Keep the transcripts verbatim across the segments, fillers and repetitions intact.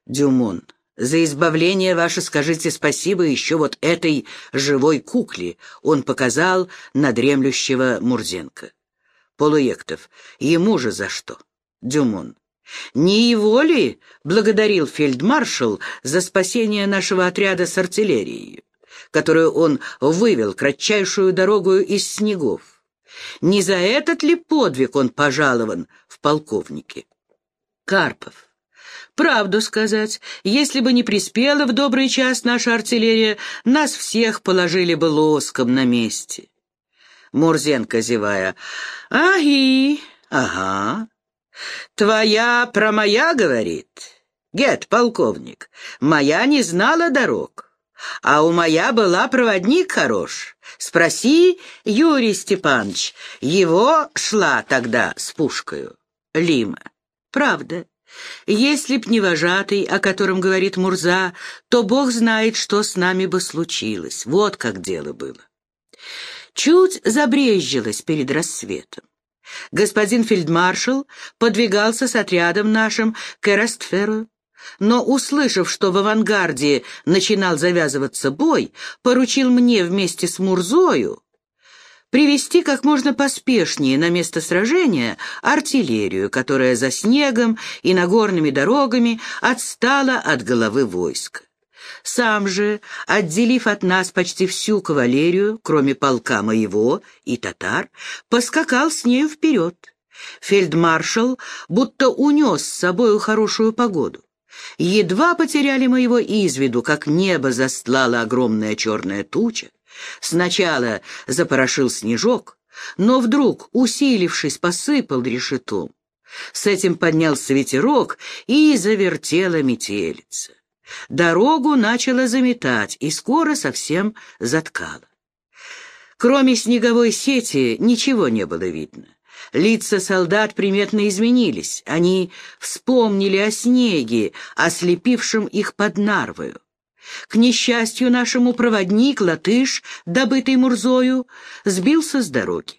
Дюмон, за избавление ваше скажите спасибо еще вот этой живой кукле, он показал на дремлющего Мурзенко. Полуектов, ему же за что? Дюмон, не его ли благодарил фельдмаршал за спасение нашего отряда с артиллерией, которую он вывел кратчайшую дорогу из снегов? Не за этот ли подвиг он пожалован в полковнике? Карпов, правду сказать, если бы не приспела в добрый час наша артиллерия, нас всех положили бы лоском на месте. Мурзенко, зевая, аги, ага. Твоя про моя, говорит? Гет, полковник, моя не знала дорог, а у моя была проводник хорош. Спроси, Юрий Степанович, его шла тогда с пушкою. Лима, правда. Если б не вожатый, о котором говорит Мурза, то бог знает, что с нами бы случилось. Вот как дело было. Чуть забрезжилось перед рассветом. Господин фельдмаршал подвигался с отрядом нашим к Эрастферу, но, услышав, что в авангарде начинал завязываться бой, поручил мне вместе с Мурзою привести как можно поспешнее на место сражения артиллерию, которая за снегом и нагорными дорогами отстала от головы войска. Сам же, отделив от нас почти всю кавалерию, кроме полка моего и татар, поскакал с нею вперед. Фельдмаршал будто унес с собою хорошую погоду. Едва потеряли мы его из виду, как небо застлала огромная черная туча. Сначала запорошил снежок, но вдруг, усилившись, посыпал решетом. С этим поднялся ветерок, и завертела метелица. Дорогу начало заметать, и скоро совсем заткало. Кроме снеговой сети ничего не было видно. Лица солдат приметно изменились. Они вспомнили о снеге, ослепившем их под Нарвою. К несчастью нашему, проводник, латыш, добытый Мурзою, сбился с дороги.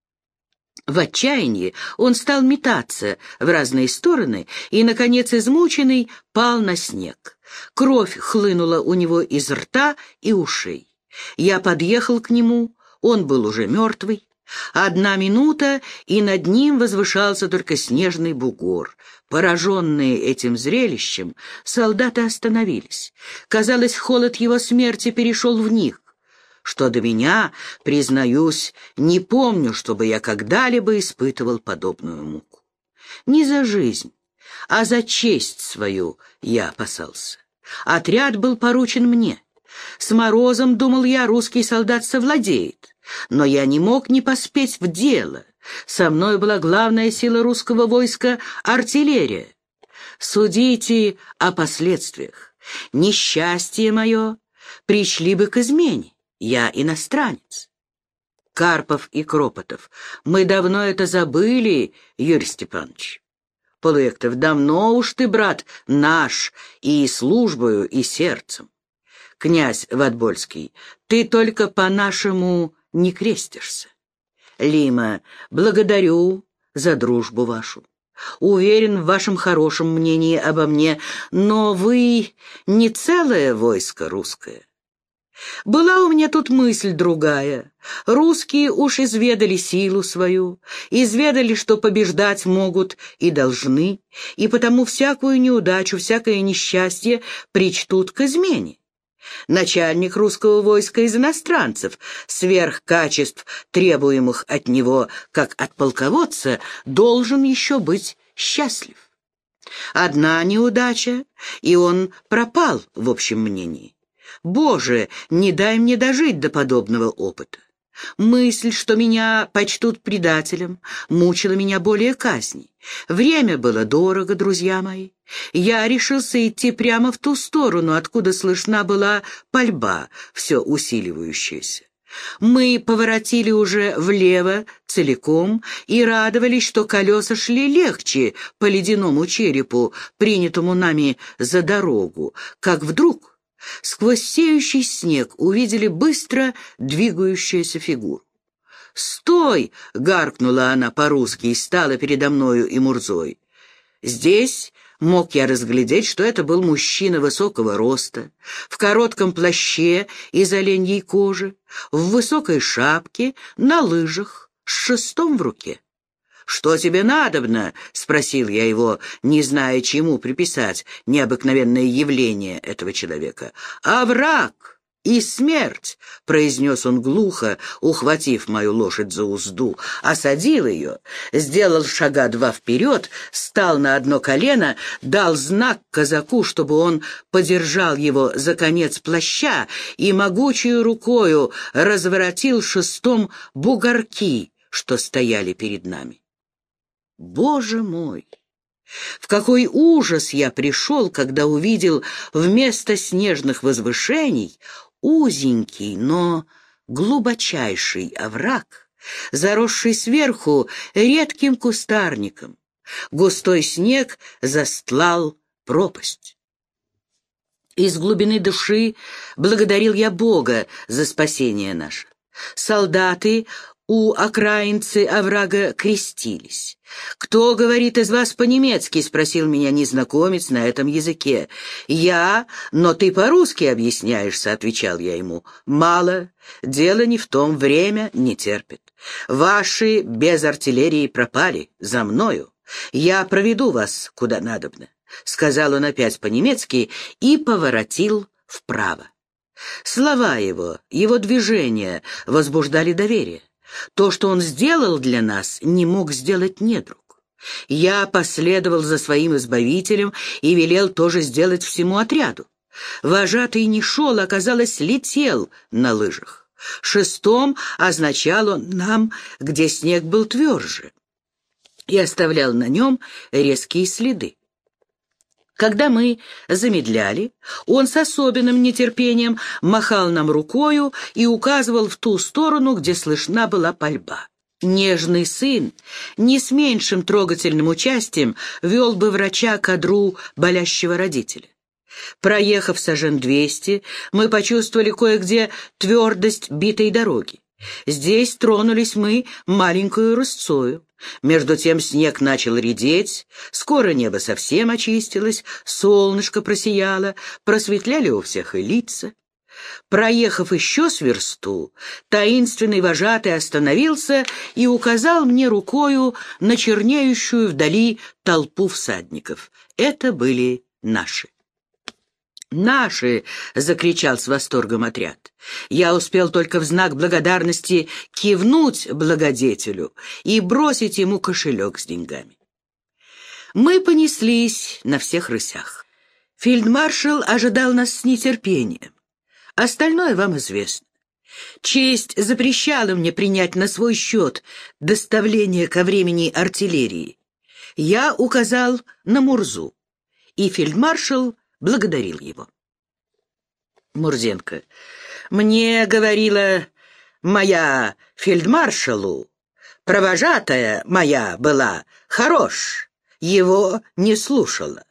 В отчаянии он стал метаться в разные стороны и, наконец, измученный, пал на снег. Кровь хлынула у него из рта и ушей. Я подъехал к нему, он был уже мертвый. Одна минута, и над ним возвышался только снежный бугор. Пораженные этим зрелищем, солдаты остановились. Казалось, холод его смерти перешел в них. Что до меня, признаюсь, не помню, чтобы я когда-либо испытывал подобную муку. Не за жизнь, а за честь свою я опасался. Отряд был поручен мне. С Морозом, думал я, русский солдат совладеет. Но я не мог не поспеть в дело. Со мной была главная сила русского войска — артиллерия. Судите о последствиях. Несчастье мое пришли бы к измене. Я иностранец. Карпов и Кропотов. Мы давно это забыли, Юрий Степанович. Полуектов. Давно уж ты, брат, наш, и службою, и сердцем. Князь Ватбольский. Ты только по-нашему не крестишься. Лима. Благодарю за дружбу вашу. Уверен в вашем хорошем мнении обо мне, но вы не целое войско русское. Была у меня тут мысль другая. Русские уж изведали силу свою, изведали, что побеждать могут и должны, и потому всякую неудачу, всякое несчастье причтут к измене. Начальник русского войска из иностранцев, сверх качеств, требуемых от него, как от полководца, должен еще быть счастлив. Одна неудача, и он пропал в общем мнении. Боже, не дай мне дожить до подобного опыта. Мысль, что меня почтут предателем, мучила меня более казней. Время было дорого, друзья мои. Я решился идти прямо в ту сторону, откуда слышна была пальба, все усиливающаяся. Мы поворотили уже влево целиком и радовались, что колеса шли легче по ледяному черепу, принятому нами за дорогу, как вдруг сквозь сеющий снег увидели быстро двигающуюся фигуру. «Стой!» — гаркнула она по-русски и стала передо мною и Мурзой. Здесь мог я разглядеть, что это был мужчина высокого роста, в коротком плаще из оленьей кожи, в высокой шапке, на лыжах, с шестом в руке. «Что тебе надобно?» — спросил я его, не зная, чему приписать необыкновенное явление этого человека. «Овраг и смерть!» — произнес он глухо, ухватив мою лошадь за узду, осадил ее, сделал шага два вперед, стал на одно колено, дал знак казаку, чтобы он подержал его за конец плаща и могучей рукою разворотил шестом бугорки, что стояли перед нами. Боже мой! В какой ужас я пришел, когда увидел вместо снежных возвышений узенький, но глубочайший овраг, заросший сверху редким кустарником. Густой снег застлал пропасть. Из глубины души благодарил я Бога за спасение наше. Солдаты у окраинцы оврага крестились. «Кто говорит из вас по-немецки?» — спросил меня незнакомец на этом языке. «Я, но ты по-русски объясняешься», — отвечал я ему. «Мало, дело не в том, время не терпит. Ваши без артиллерии пропали, за мною. Я проведу вас куда надобно», — сказал он опять по-немецки и поворотил вправо. Слова его, его движения возбуждали доверие. То, что он сделал для нас, не мог сделать недруг. Я последовал за своим избавителем и велел тоже сделать всему отряду. Вожатый не шел, а, казалось, летел на лыжах. Шестом означал он нам, где снег был тверже, и оставлял на нем резкие следы. Когда мы замедляли, он с особенным нетерпением махал нам рукою и указывал в ту сторону, где слышна была пальба. Нежный сын не с меньшим трогательным участием вел бы врача к одру болящего родителя. Проехав сажен двести, мы почувствовали кое-где твердость битой дороги. Здесь тронулись мы маленькую рысцою. Между тем снег начал редеть, скоро небо совсем очистилось, солнышко просияло, просветляли у всех и лица. Проехав еще с версту, таинственный вожатый остановился и указал мне рукою на чернеющую вдали толпу всадников. Это были наши. «Наши!» — закричал с восторгом отряд. Я успел только в знак благодарности кивнуть благодетелю и бросить ему кошелек с деньгами. Мы понеслись на всех рысях. Фельдмаршал ожидал нас с нетерпением. Остальное вам известно. Честь запрещала мне принять на свой счет доставление ко времени артиллерии. Я указал на Мурзу, и фельдмаршал благодарил его. Мурзенко. Мне говорила моя фельдмаршалу, провожатая моя была, хорош, его не слушала.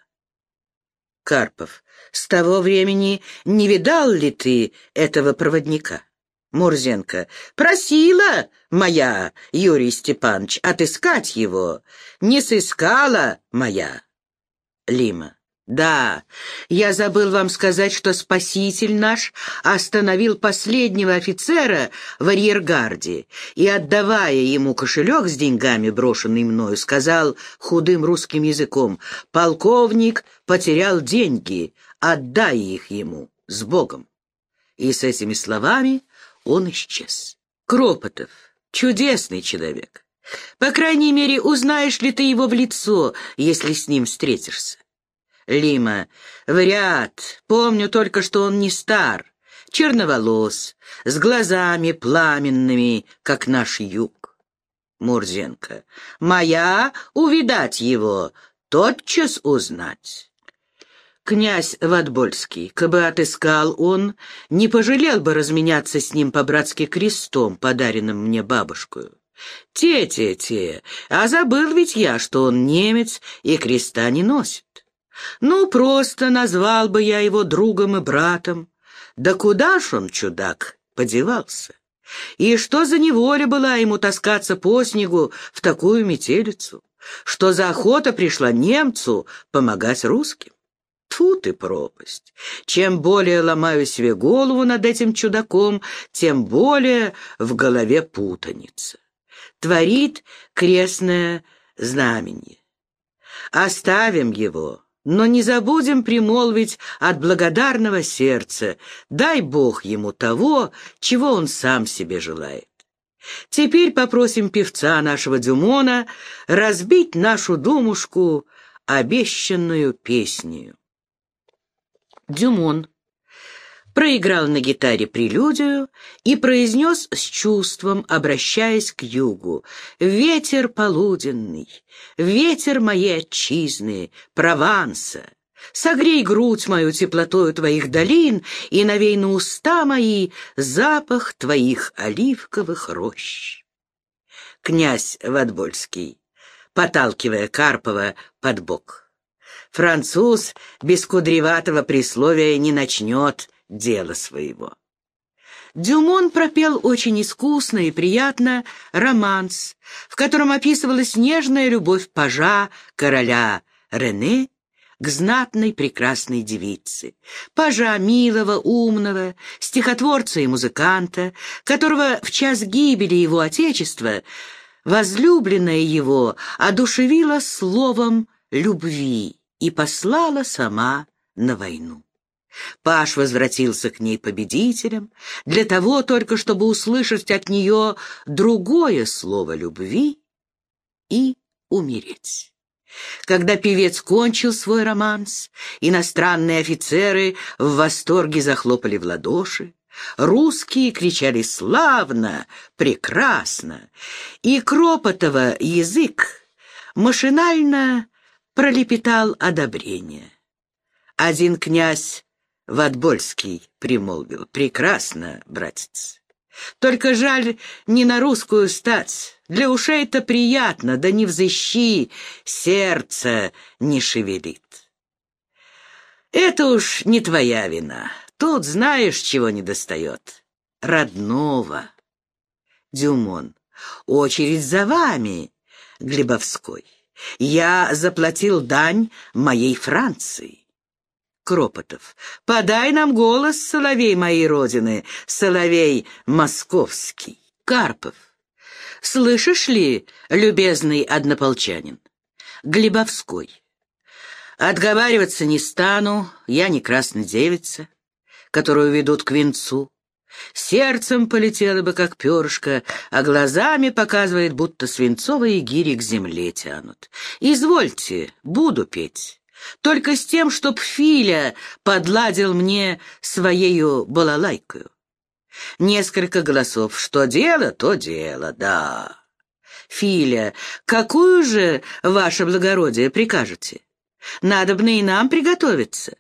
Карпов. С того времени не видал ли ты этого проводника? Мурзенко. Просила моя, Юрий Степанович, отыскать его. Не сыскала моя. Лима. Да, я забыл вам сказать, что спаситель наш остановил последнего офицера в арьергарде и, отдавая ему кошелек с деньгами, брошенный мною, сказал худым русским языком: «Полковник потерял деньги, отдай их ему, с Богом». И с этими словами он исчез. Кропотов — чудесный человек. По крайней мере, узнаешь ли ты его в лицо, если с ним встретишься? Лима. Вряд. Помню только, что он не стар, черноволос, с глазами пламенными, как наш юг. Мурзенко. Моя увидать его, тотчас узнать. Князь Ватбольский, кабы отыскал он, не пожалел бы разменяться с ним по-братски крестом, подаренным мне бабушкою. Те-те-те, а забыл ведь я, что он немец и креста не носит. Ну, просто назвал бы я его другом и братом. Да куда ж он, чудак, подевался? И что за неволя была ему таскаться по снегу в такую метелицу? Что за охота пришла немцу помогать русским? Тьфу ты, пропасть! Чем более ломаю себе голову над этим чудаком, тем более в голове путаница. Творит крестное знамение. Оставим его, но не забудем примолвить от благодарного сердца: дай Бог ему того, чего он сам себе желает. Теперь попросим певца нашего Дюмона разбить нашу думушку обещанную песнею. Дюмон проиграл на гитаре прелюдию и произнес с чувством, обращаясь к югу: «Ветер полуденный, ветер моей отчизны, Прованса, согрей грудь мою теплотою твоих долин и навей на уста мои запах твоих оливковых рощ». Князь Ватбольский, подталкивая Карпова под бок: «Француз без кудреватого присловия не начнет дело своего». Дюмон пропел очень искусно и приятно романс, в котором описывалась нежная любовь пажа короля Рене к знатной прекрасной девице, пажа милого, умного, стихотворца и музыканта, которого в час гибели его отечества возлюбленная его одушевила словом любви и послала сама на войну. Паж возвратился к ней победителем, для того только, чтобы услышать от нее другое слово любви и умереть. Когда певец кончил свой романс, иностранные офицеры в восторге захлопали в ладоши, русские кричали «Славно! Прекрасно!», и Кропотова язык машинально пролепетал одобрение. Один князь Ватбольский примолвил: «Прекрасно, братец. Только жаль, не на русскую стать. Для ушей-то приятно, да не взыщи, сердце не шевелит». «Это уж не твоя вина. Тут знаешь, чего недостает. Родного». Дюмон: «Очередь за вами, Глебовской. Я заплатил дань моей Франции». Кропотов: «Подай нам голос, соловей моей родины, соловей московский». Карпов: «Слышишь ли, любезный однополчанин?» Глебовской: «Отговариваться не стану, я не красная девица, которую ведут к венцу. Сердцем полетела бы, как перышко, а глазами показывает, будто свинцовые гири к земле тянут. Извольте, буду петь. Только с тем, чтоб Филя подладил мне своею балалайкою». Несколько голосов: «Что дело, то дело, да». Филя: «Какую же, ваше благородие, прикажете? Надобно и нам приготовиться.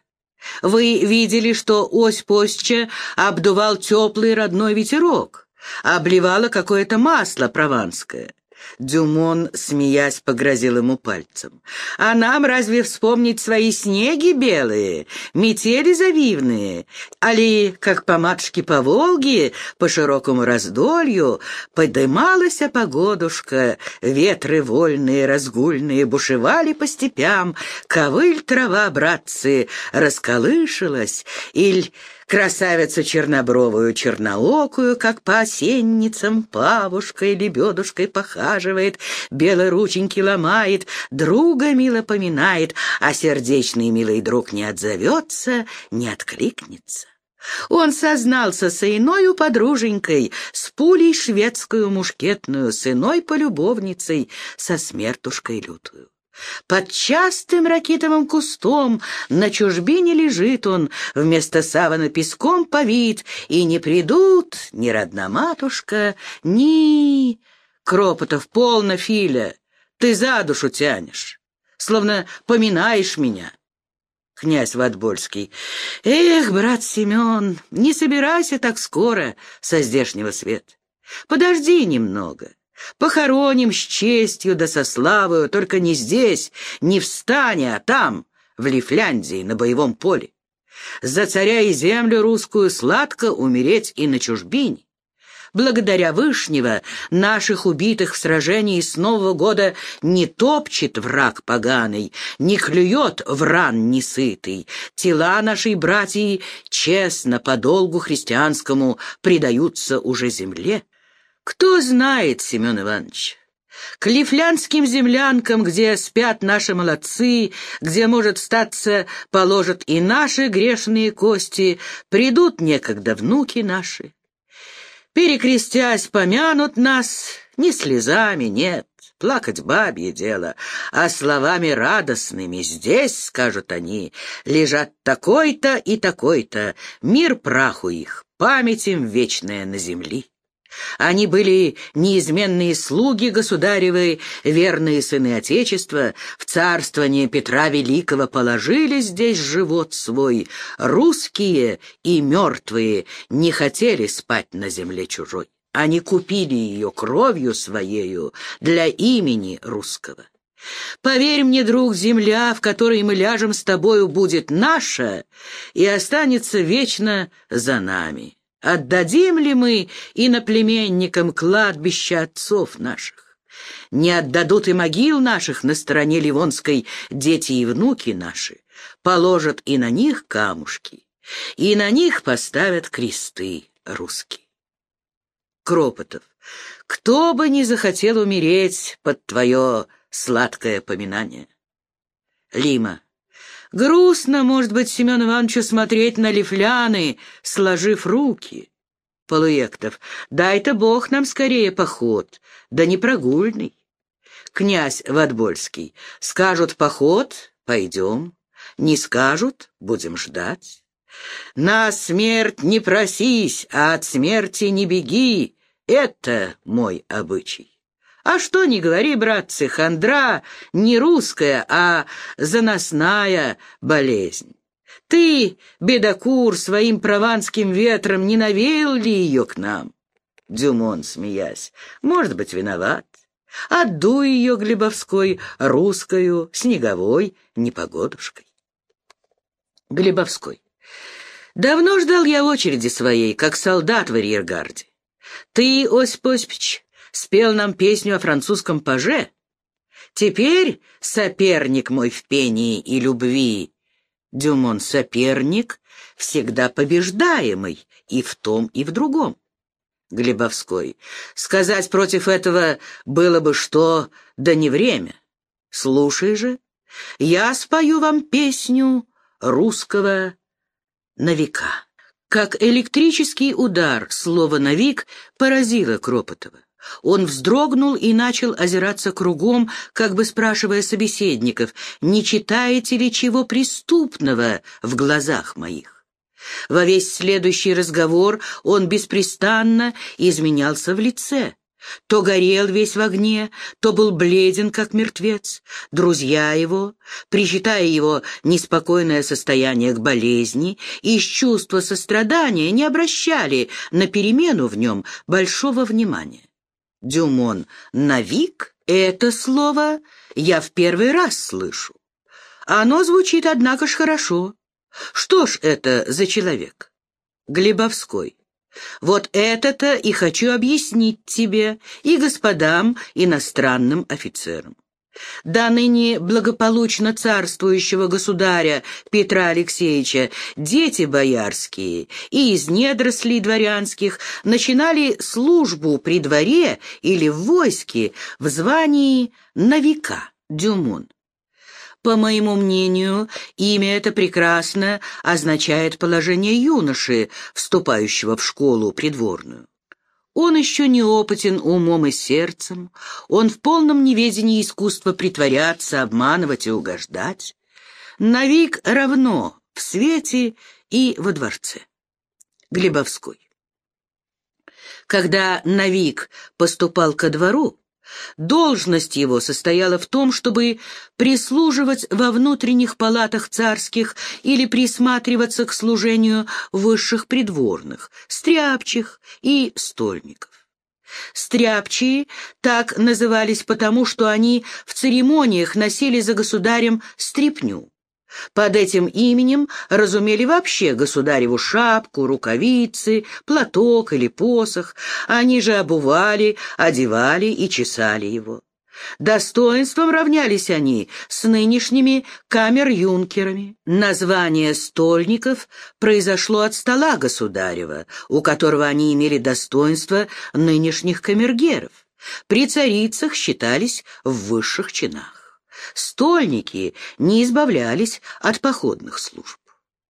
Вы видели, что Осип Осича обдувал теплый родной ветерок, обливало какое-то масло прованское». Дюмон, смеясь, погрозил ему пальцем: «А нам разве вспомнить свои снеги белые, метели завивные, али, как по матушке по Волге, по широкому раздолью, подымалась погодушка, ветры вольные, разгульные бушевали по степям, ковыль трава, братцы, расколышилась, иль красавицу чернобровую, черноокую, как по осенницам, павушкой, лебедушкой похаживает, белые рученьки ломает, друга мило поминает, а сердечный милый друг не отзовется, не откликнется. Он сознался с иною подруженькой, с пулей шведскую мушкетную, с иной полюбовницей, со смертушкой лютую. Под частым ракитовым кустом на чужбине лежит он, вместо савана песком повит, и не придут ни родноматушка, ни... Кропотов: «Полно, Филя, ты за душу тянешь, словно поминаешь меня». Князь Ватбольский: «Эх, брат Семен, не собирайся так скоро со здешнего света. Подожди немного. Похороним с честью да со славою, только не здесь, не в стане, а там, в Лифляндии, на боевом поле. За царя и землю русскую сладко умереть и на чужбине. Благодаря Вышнего наших убитых в сражении с Нового года не топчет враг поганый, не клюет вран несытый. Тела нашей братьи честно по долгу христианскому предаются уже земле. Кто знает, Семен Иванович, к лифлянским землянкам, где спят наши молодцы, где, может, статься, положат и наши грешные кости, придут некогда внуки наши. Перекрестясь, помянут нас не слезами, нет, плакать бабье дело, а словами радостными. Здесь, скажут они, лежат такой-то и такой-то, мир праху их, память им вечная на земли. Они были неизменные слуги государевы, верные сыны Отечества, в царствование Петра Великого положили здесь живот свой. Русские и мертвые не хотели спать на земле чужой. Они купили ее кровью своею для имени русского. Поверь мне, друг, земля, в которой мы ляжем с тобою, будет наша и останется вечно за нами. Отдадим ли мы иноплеменникам кладбища отцов наших? Не отдадут и могил наших на стороне Ливонской дети и внуки наши, положат и на них камушки, и на них поставят кресты русские. Кропотов, кто бы не захотел умереть под твое сладкое поминание. Лима, грустно, может быть, Семену Ивановичу смотреть на лифляны, сложив руки. Полуектов, дай-то Бог нам скорее поход, да не прогульный. Князь Ватбольский, скажут поход, пойдем, не скажут, будем ждать. На смерть не просись, а от смерти не беги, это мой обычай. А что ни говори, братцы, хандра не русская, а заносная болезнь. Ты, бедокур, своим прованским ветром не навеял ли ее к нам? Дюмон, смеясь, может быть, виноват. Отдуй ее Глебовской, русскою, снеговой непогодушкой. Глебовской. Давно ждал я очереди своей, как солдат в арьергарде. Ты, Осип Осипович, спел нам песню о французском паже. Теперь соперник мой в пении и любви. Дюмон, соперник, всегда побеждаемый и в том, и в другом. Глебовской, сказать против этого было бы что, да не время. Слушай же, я спою вам песню русского новика. Как электрический удар слово «новик» поразило Кропотова. Он вздрогнул и начал озираться кругом, как бы спрашивая собеседников, не читаете ли чего преступного в глазах моих. Во весь следующий разговор он беспрестанно изменялся в лице. То горел весь в огне, то был бледен, как мертвец. Друзья его, причитая его неспокойное состояние к болезни, из чувства сострадания не обращали на перемену в нем большого внимания. Дюмон, «навик» — это слово я в первый раз слышу. Оно звучит, однако ж, хорошо. Что ж это за человек? Глебовской. Вот это-то и хочу объяснить тебе и господам иностранным офицерам. До ныне благополучно царствующего государя Петра Алексеевича дети боярские и из недорослей дворянских начинали службу при дворе или в войске в звании новика, Дюмон. По моему мнению, имя это прекрасно означает положение юноши, вступающего в школу придворную. Он еще неопытен умом и сердцем, он в полном неведении искусства притворяться, обманывать и угождать. Новик равно в свете и во дворце. Глебовской. Когда новик поступал ко двору, должность его состояла в том, чтобы прислуживать во внутренних палатах царских или присматриваться к служению высших придворных, стряпчих и стольников. Стряпчие так назывались потому, что они в церемониях носили за государем стряпню. Под этим именем разумели вообще государеву шапку, рукавицы, платок или посох. Они же обували, одевали и чесали его. Достоинством равнялись они с нынешними камер-юнкерами. Название стольников произошло от стола государева, у которого они имели достоинство нынешних камергеров. При царицах считались в высших чинах. Стольники не избавлялись от походных служб.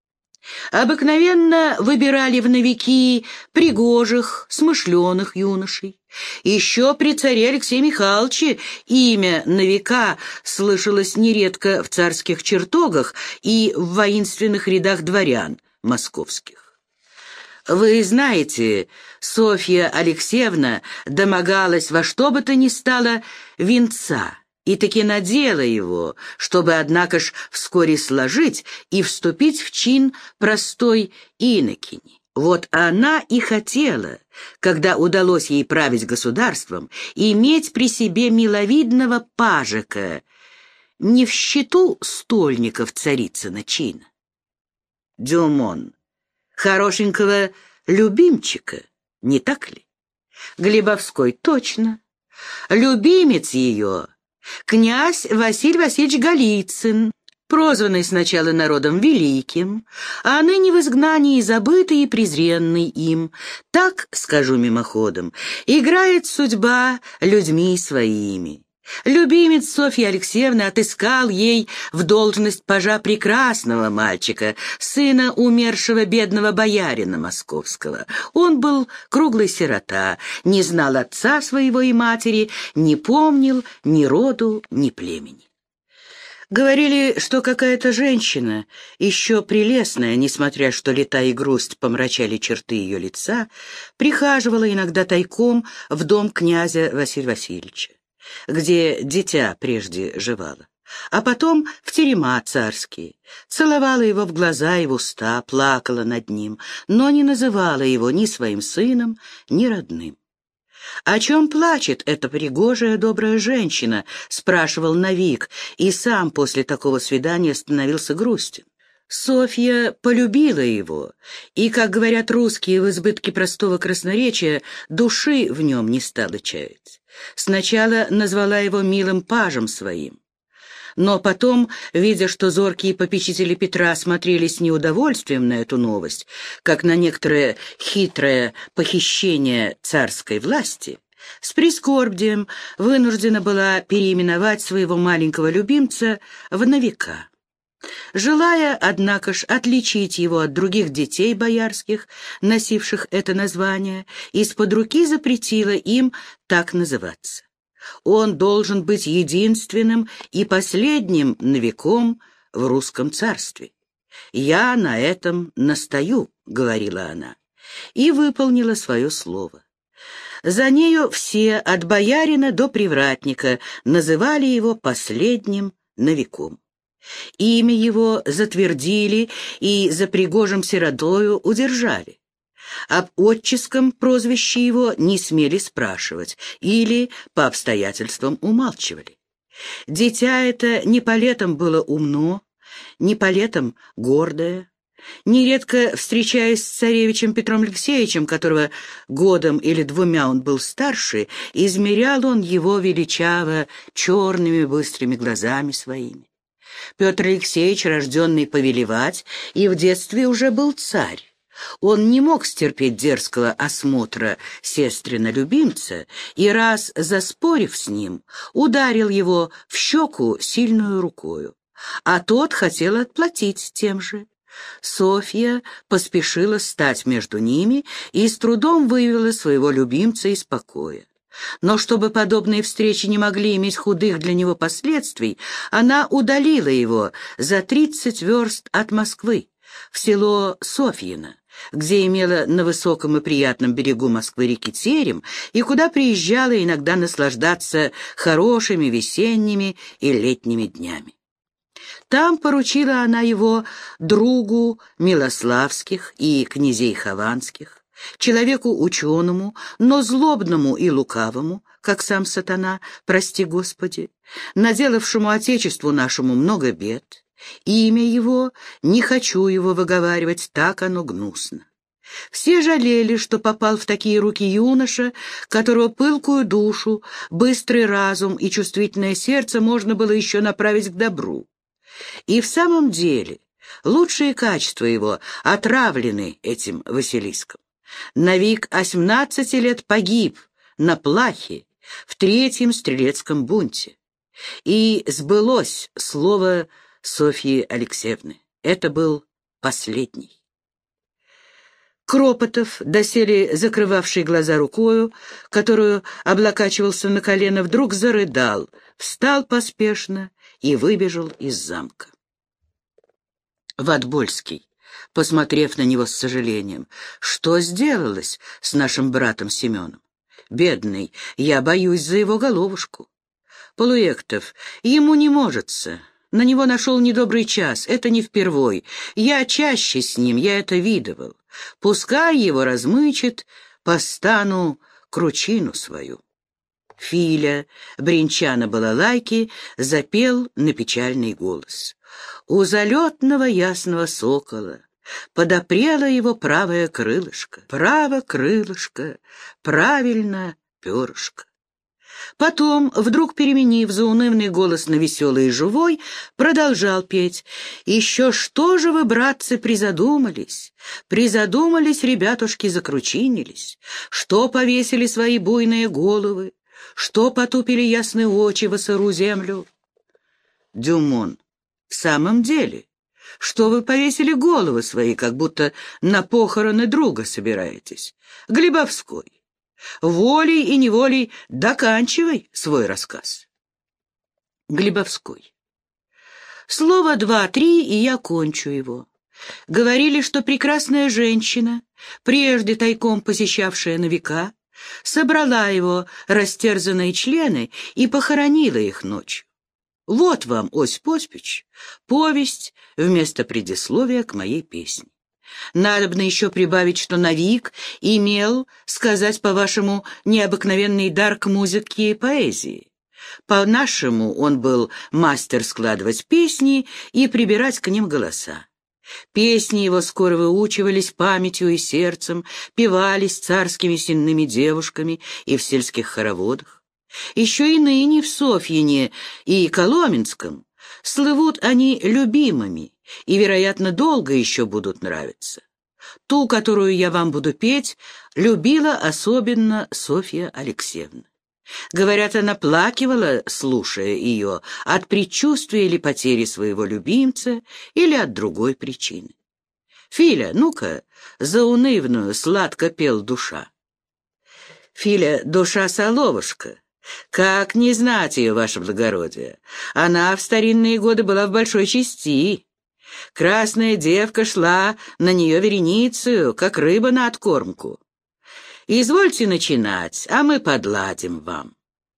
Обыкновенно выбирали в новики пригожих, смышленых юношей. Еще при царе Алексее Михайловиче имя новика слышалось нередко в царских чертогах и в воинственных рядах дворян московских. Вы знаете, Софья Алексеевна домогалась во что бы то ни стало венца, и таки надела его, чтобы, однако ж, вскоре сложить и вступить в чин простой инокини. Вот она и хотела, когда удалось ей править государством, иметь при себе миловидного пажика, не в счету стольников царицына чина. Дюмон, хорошенького любимчика, не так ли? Глебовской, точно. Любимец ее — князь Василий Васильевич Голицын, прозванный сначала народом великим, а ныне в изгнании забытый и презренный им. Так, скажу мимоходом, играет судьба людьми своими. Любимец Софьи Алексеевны отыскал ей в должность пажа прекрасного мальчика, сына умершего бедного боярина московского. Он был круглый сирота, не знал отца своего и матери, не помнил ни роду, ни племени. Говорили, что какая-то женщина, еще прелестная, несмотря что лета и грусть помрачали черты ее лица, прихаживала иногда тайком в дом князя Василия Васильевича, где дитя прежде живало, а потом в терема царские, целовала его в глаза и в уста, плакала над ним, но не называла его ни своим сыном, ни родным. «О чем плачет эта пригожая добрая женщина?» — спрашивал новик, и сам после такого свидания становился грустен. Софья полюбила его, и, как говорят русские в избытке простого красноречия, души в нем не стала чаять. Сначала назвала его милым пажем своим, но потом, видя, что зоркие попечители Петра смотрели с неудовольствием на эту новость, как на некоторое хитрое похищение царской власти, с прискорбием вынуждена была переименовать своего маленького любимца в новика. Желая, однако ж, отличить его от других детей боярских, носивших это название, из-под руки запретила им так называться. Он должен быть единственным и последним новиком в русском царстве. «Я на этом настаю», — говорила она, и выполнила свое слово. За нею все, от боярина до привратника, называли его последним новиком. Имя его затвердили и за пригожим сиротою удержали. Об отческом прозвище его не смели спрашивать или по обстоятельствам умалчивали. Дитя это не по летам было умно, не по летам гордое. Нередко, встречаясь с царевичем Петром Алексеевичем, которого годом или двумя он был старше, измерял он его величаво черными быстрыми глазами своими. Петр Алексеевич, рожденный повелевать, и в детстве уже был царь. Он не мог стерпеть дерзкого осмотра сестрина любимца и, раз заспорив с ним, ударил его в щеку сильную рукою, а тот хотел отплатить тем же. Софья поспешила стать между ними и с трудом вывела своего любимца из покоя. Но чтобы подобные встречи не могли иметь худых для него последствий, она удалила его за тридцать верст от Москвы, в село Софьино, где имела на высоком и приятном берегу Москвы реки Терем и куда приезжала иногда наслаждаться хорошими весенними и летними днями. Там поручила она его другу Милославских и князей Хованских, человеку ученому, но злобному и лукавому, как сам сатана, прости Господи, наделавшему отечеству нашему много бед, Имя его, не хочу его выговаривать, так оно гнусно. Все жалели, что попал в такие руки юноша, которого пылкую душу, быстрый разум и чувствительное сердце можно было еще направить к добру. И в самом деле лучшие качества его отравлены этим Василиском. Навик осьмнадцати лет погиб на плахе в третьем стрелецком бунте. И сбылось слово Софьи Алексеевны. Это был последний. Кропотов, доселе закрывавший глаза рукою, которую облокачивался на колено, вдруг зарыдал, встал поспешно и выбежал из замка. Ватбольский, посмотрев на него с сожалением: «Что сделалось с нашим братом Семеном? Бедный, я боюсь за его головушку». Полуэктов: «Ему не можется. На него нашел недобрый час, это не впервой. Я чаще с ним, я это видывал. Пускай его размычит, постану кручину свою». Филя, бренча на балалайке, запел на печальный голос: «У залетного ясного сокола подопрело его правое крылышко, право крылышко, правильно перышко». Потом, вдруг переменив заунывный голос на веселый и живой, продолжал петь: «Еще что же вы, братцы, призадумались? Призадумались, ребятушки, закручинились, что повесили свои буйные головы, что потупили ясные очи во сыру землю?» Дюмон: «В самом деле, что вы повесили головы свои, как будто на похороны друга собираетесь?» Глебовской: «Волей и неволей доканчивай свой рассказ». Глебовской: «Слово два-три, и я кончу его. Говорили, что прекрасная женщина, прежде тайком посещавшая Навика, собрала его растерзанные члены и похоронила их ночью. Вот вам, Осип Осипович, повесть вместо предисловия к моей песне. Надобно еще прибавить, что Навик имел, сказать по-вашему, необыкновенный дар к музыке и поэзии. По-нашему, он был мастер складывать песни и прибирать к ним голоса. Песни его скоро выучивались памятью и сердцем, певались царскими сенными девушками и в сельских хороводах. Еще и ныне в Софьине и Коломенском слывут они любимыми и, вероятно, долго еще будут нравиться. Ту, которую я вам буду петь, любила особенно Софья Алексеевна. Говорят, она плакивала, слушая ее, от предчувствия или потери своего любимца, или от другой причины. Филя, ну-ка, заунывную сладко пел душа. Филя: «Душа соловушка. Как не знать ее, ваше благородие? Она в старинные годы была в большой части. Красная девка шла на нее вереницею, как рыба на откормку. Извольте начинать, а мы подладим вам».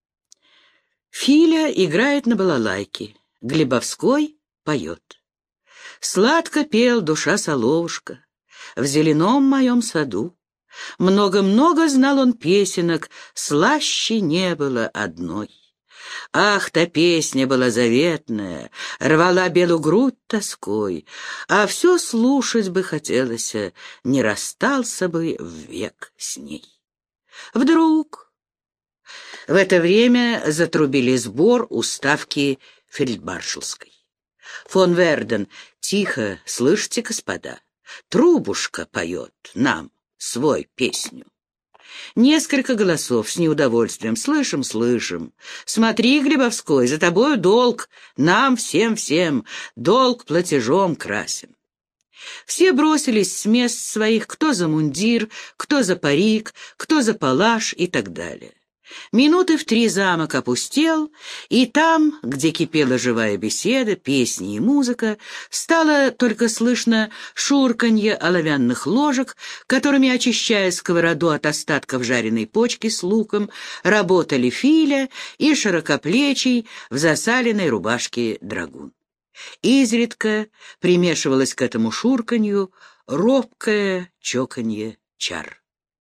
Филя играет на балалайке, Глебовской поет: «Сладко пел душа соловушка в зеленом моем саду. Много-много знал он песенок, слаще не было одной. Ах, та песня была заветная, рвала белую грудь тоской, а все слушать бы хотелось, не расстался бы век с ней». Вдруг в это время затрубили сбор у ставки фельдмаршалской. Фон Верден: «Тихо, слышите, господа, трубушка поет нам свой песню». Несколько голосов с неудовольствием: «Слышим, слышим. Смотри, Глебовской, за тобою долг, нам всем-всем, долг платежом красен». Все бросились с мест своих, кто за мундир, кто за парик, кто за палаш и так далее. Минуты в три замок опустел, и там, где кипела живая беседа, песни и музыка, стало только слышно шурканье оловянных ложек, которыми, очищая сковороду от остатков жареной почки с луком, работали Филя и широкоплечий в засаленной рубашке драгун. Изредка примешивалось к этому шурканью робкое чоканье чар.